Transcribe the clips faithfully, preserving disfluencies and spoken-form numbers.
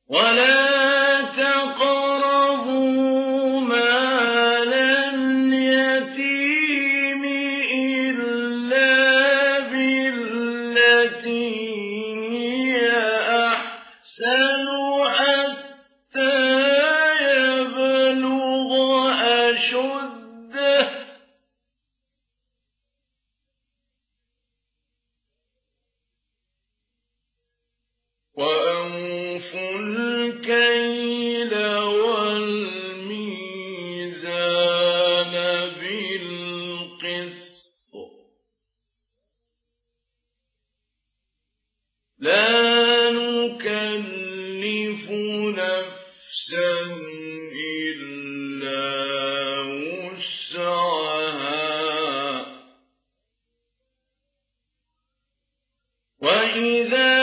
ولا تقربوا مال اليتيم إلا بالتي هي أحسن حتى يبلغ أشده وأوفوا الكيل والميزان بالقسط لا نكلف نفسا إلا وسعها وإذا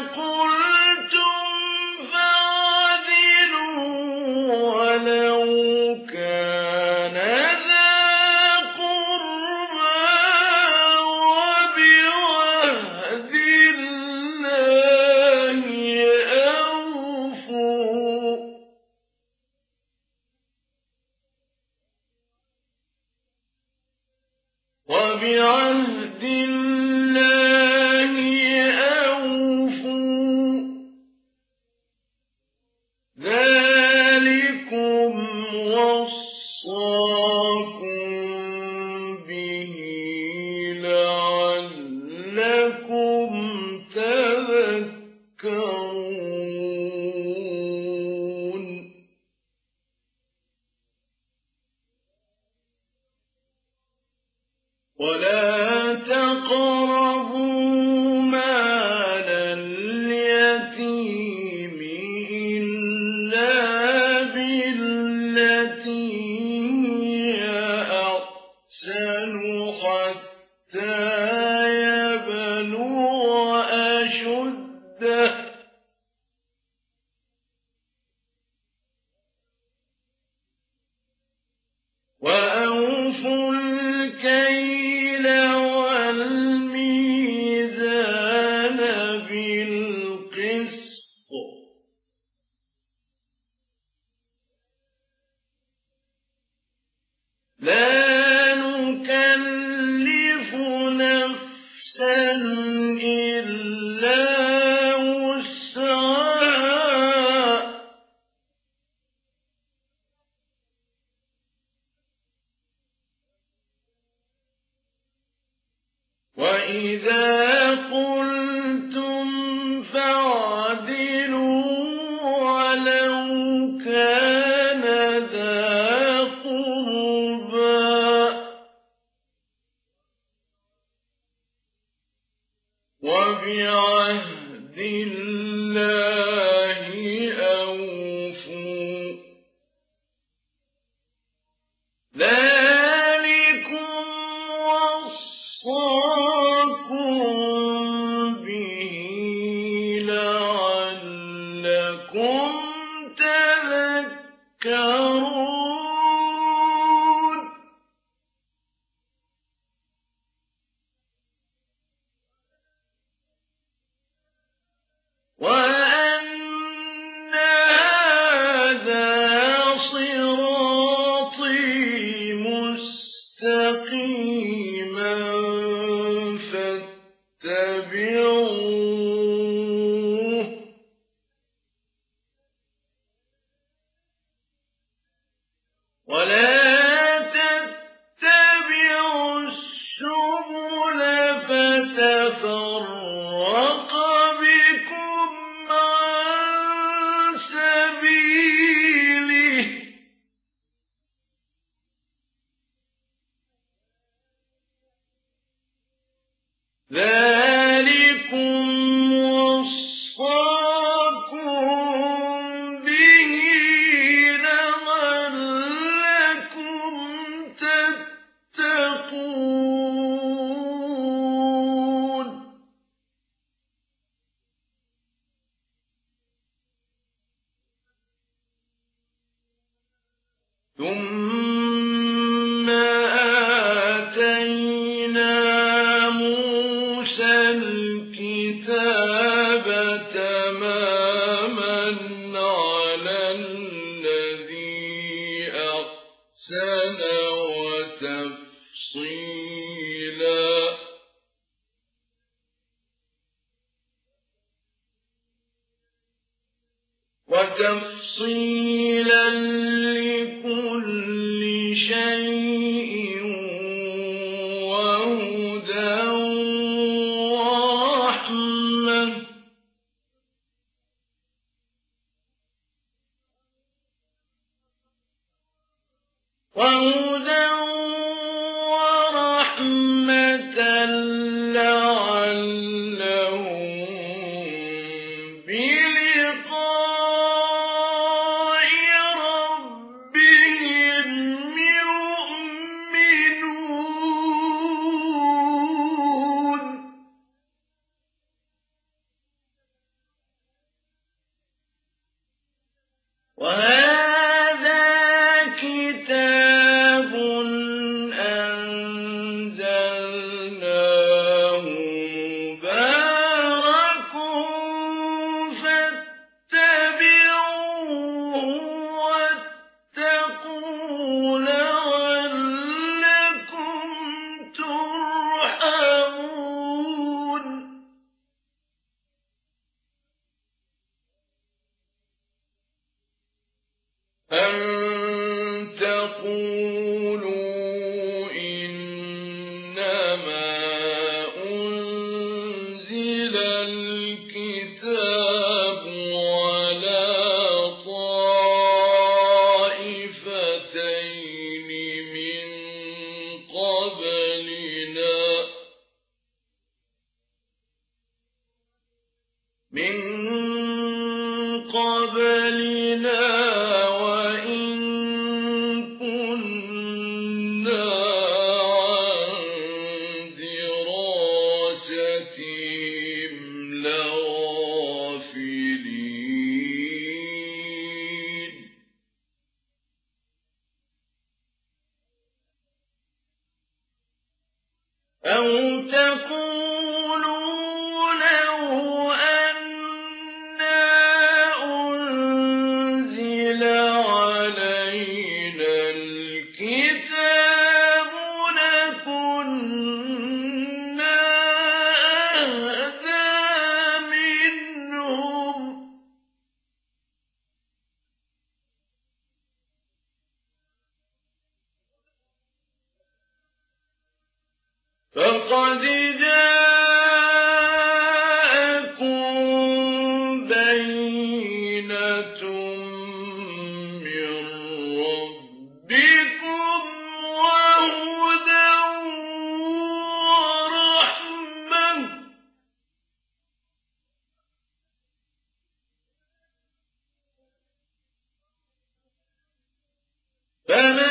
وبعهد الله أوفوا ذلكم وصاكم به لعلكم تذكرون ولا تقربوا مال اليتيم إلا بالتي هي أحسن حتى يبلغ أشده وأوفوا الكيل والميزان بالقسط لا نكلف نفسا إلا وسعها وإذا قلتم فاعدلوا ولو كان ذا قربى وبعهد الله أوفوا ذلكم وصاكم به لعلكم تذكرون وأن هذا صراطي مستقيما فاتبعوه ولا تتبعوا السبل فتفرق بكم عن سبيله ذلكم وصاكم به لعلكم تتقون ثم آتينا موسى الكتاب تماما وتفصيلا لكل شيء وهدى ورحمة وهدى ورحمة لعلهم بلقاء ربهم يؤمنون وهذا كتاب أنزلناه مبارك فاتبعوه واتقوا لعلكم ترحمون أن تقولوا إنما أنزل الكتاب على طائفتين من قبلنا من قبلنا وإن كنا عن دراستهم لغافلين أو تقولوا لو أنا أنزل علينا الكتاب لكنا أهدى منهم فقد جاءكم بينة من ربكم وهدى ورحمة فمن